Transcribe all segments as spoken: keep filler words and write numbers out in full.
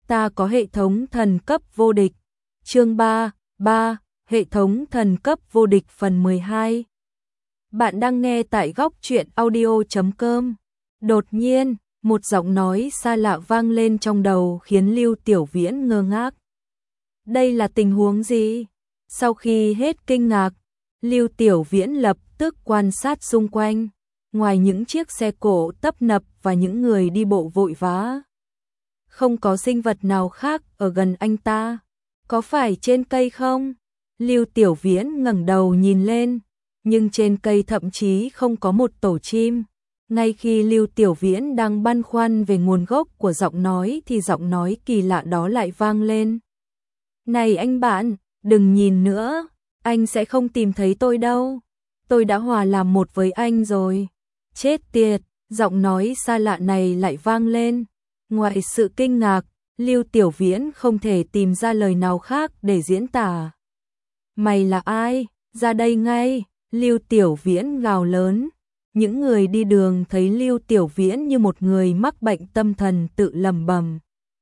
Ta có hệ thống thần cấp vô địch. Chương ba, ba, hệ thống thần cấp vô địch phần mười hai. Bạn đang nghe tại góc truyện audio chấm com. Đột nhiên, một giọng nói xa lạ vang lên trong đầu khiến Lưu Tiểu Viễn ngơ ngác. Đây là tình huống gì? Sau khi hết kinh ngạc, Lưu Tiểu Viễn lập tức quan sát xung quanh, ngoài những chiếc xe cộ tấp nập và những người đi bộ vội vã, không có sinh vật nào khác ở gần anh ta. Có phải trên cây không? Lưu Tiểu Viễn ngẩng đầu nhìn lên, nhưng trên cây thậm chí không có một tổ chim. Ngay khi Lưu Tiểu Viễn đang băn khoăn về nguồn gốc của giọng nói thì giọng nói kỳ lạ đó lại vang lên. Này anh bạn, đừng nhìn nữa, anh sẽ không tìm thấy tôi đâu. Tôi đã hòa làm một với anh rồi. Chết tiệt, giọng nói xa lạ này lại vang lên. Ngoài sự kinh ngạc, Lưu Tiểu Viễn không thể tìm ra lời nào khác để diễn tả. Mày là ai? Ra đây ngay! Lưu Tiểu Viễn gào lớn. Những người đi đường thấy Lưu Tiểu Viễn như một người mắc bệnh tâm thần tự lẩm bẩm.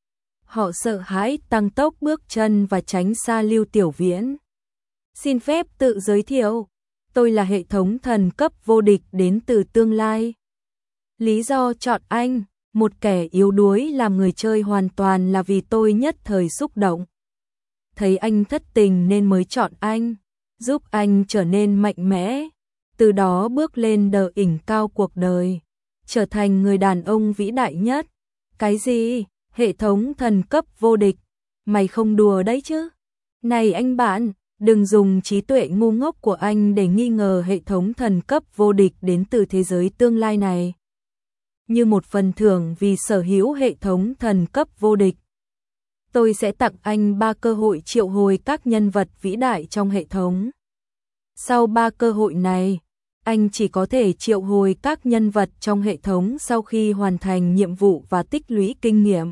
Họ sợ hãi tăng tốc bước chân và tránh xa Lưu Tiểu Viễn. Xin phép tự giới thiệu, tôi là hệ thống thần cấp vô địch đến từ tương lai. Lý do chọn anh, một kẻ yếu đuối làm người chơi hoàn toàn là vì tôi nhất thời xúc động. Thấy anh thất tình nên mới chọn anh, giúp anh trở nên mạnh mẽ, từ đó bước lên đỉnh cao cuộc đời, trở thành người đàn ông vĩ đại nhất. Cái gì? Hệ thống thần cấp vô địch? Mày không đùa đấy chứ? Này anh bạn, đừng dùng trí tuệ ngu ngốc của anh để nghi ngờ hệ thống thần cấp vô địch đến từ thế giới tương lai này. Như một phần thưởng vì sở hữu hệ thống thần cấp vô địch, tôi sẽ tặng anh ba cơ hội triệu hồi các nhân vật vĩ đại trong hệ thống. Sau ba cơ hội này, anh chỉ có thể triệu hồi các nhân vật trong hệ thống sau khi hoàn thành nhiệm vụ và tích lũy kinh nghiệm.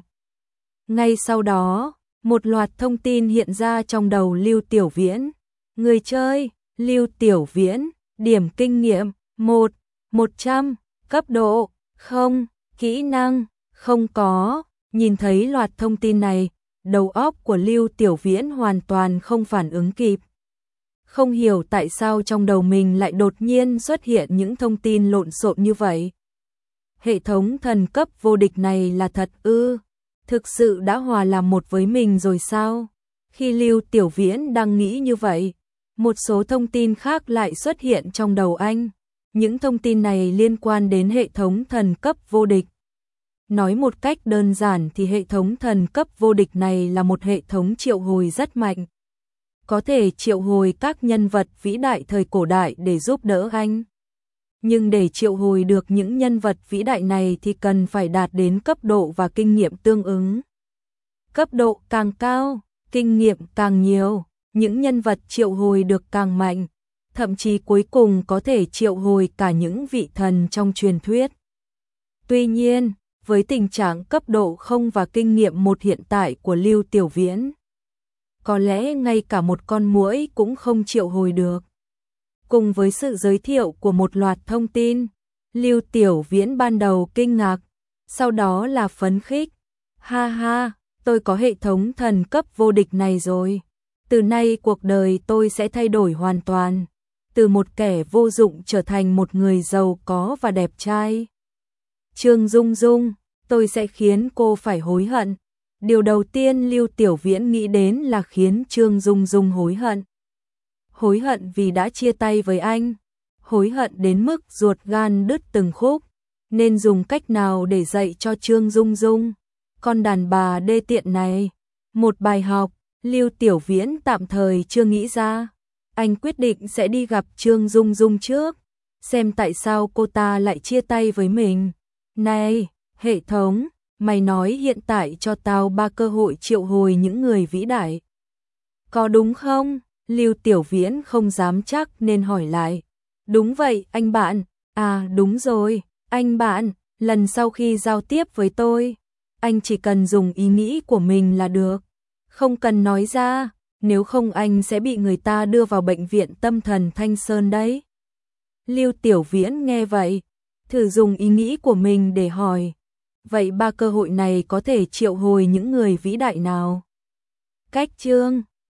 Ngay sau đó, một loạt thông tin hiện ra trong đầu Lưu Tiểu Viễn. Người chơi, Lưu Tiểu Viễn, điểm kinh nghiệm, một, một trăm, cấp độ, không, kỹ năng, không có. Nhìn thấy loạt thông tin này, đầu óc của Lưu Tiểu Viễn hoàn toàn không phản ứng kịp. Không hiểu tại sao trong đầu mình lại đột nhiên xuất hiện những thông tin lộn xộn như vậy. Hệ thống thần cấp vô địch này là thật ư? Thực sự đã hòa làm một với mình rồi sao? Khi Lưu Tiểu Viễn đang nghĩ như vậy, một số thông tin khác lại xuất hiện trong đầu anh. Những thông tin này liên quan đến hệ thống thần cấp vô địch. Nói một cách đơn giản thì hệ thống thần cấp vô địch này là một hệ thống triệu hồi rất mạnh. Có thể triệu hồi các nhân vật vĩ đại thời cổ đại để giúp đỡ anh. Nhưng để triệu hồi được những nhân vật vĩ đại này thì cần phải đạt đến cấp độ và kinh nghiệm tương ứng. Cấp độ càng cao, kinh nghiệm càng nhiều, những nhân vật triệu hồi được càng mạnh, thậm chí cuối cùng có thể triệu hồi cả những vị thần trong truyền thuyết. Tuy nhiên, với tình trạng cấp độ không và kinh nghiệm một hiện tại của Lưu Tiểu Viễn, có lẽ ngay cả một con muỗi cũng không triệu hồi được. Cùng với sự giới thiệu của một loạt thông tin, Lưu Tiểu Viễn ban đầu kinh ngạc, sau đó là phấn khích. Ha ha, tôi có hệ thống thần cấp vô địch này rồi. Từ nay cuộc đời tôi sẽ thay đổi hoàn toàn, từ một kẻ vô dụng trở thành một người giàu có và đẹp trai. Trương Dung Dung, tôi sẽ khiến cô phải hối hận. Điều đầu tiên Lưu Tiểu Viễn nghĩ đến là khiến Trương Dung Dung hối hận. Hối hận vì đã chia tay với anh, hối hận đến mức ruột gan đứt từng khúc, nên dùng cách nào để dạy cho Trương Dung Dung, con đàn bà đê tiện này, một bài học. Lưu Tiểu Viễn tạm thời chưa nghĩ ra, anh quyết định sẽ đi gặp Trương Dung Dung trước, xem tại sao cô ta lại chia tay với mình. Này, hệ thống, mày nói hiện tại cho tao ba cơ hội triệu hồi những người vĩ đại. Có đúng không? Lưu Tiểu Viễn không dám chắc nên hỏi lại. Đúng vậy, anh bạn. À đúng rồi, anh bạn, lần sau khi giao tiếp với tôi, anh chỉ cần dùng ý nghĩ của mình là được. Không cần nói ra, nếu không anh sẽ bị người ta đưa vào bệnh viện tâm thần Thanh Sơn đấy. Lưu Tiểu Viễn nghe vậy, thử dùng ý nghĩ của mình để hỏi. Vậy ba cơ hội này có thể triệu hồi những người vĩ đại nào? Cách chương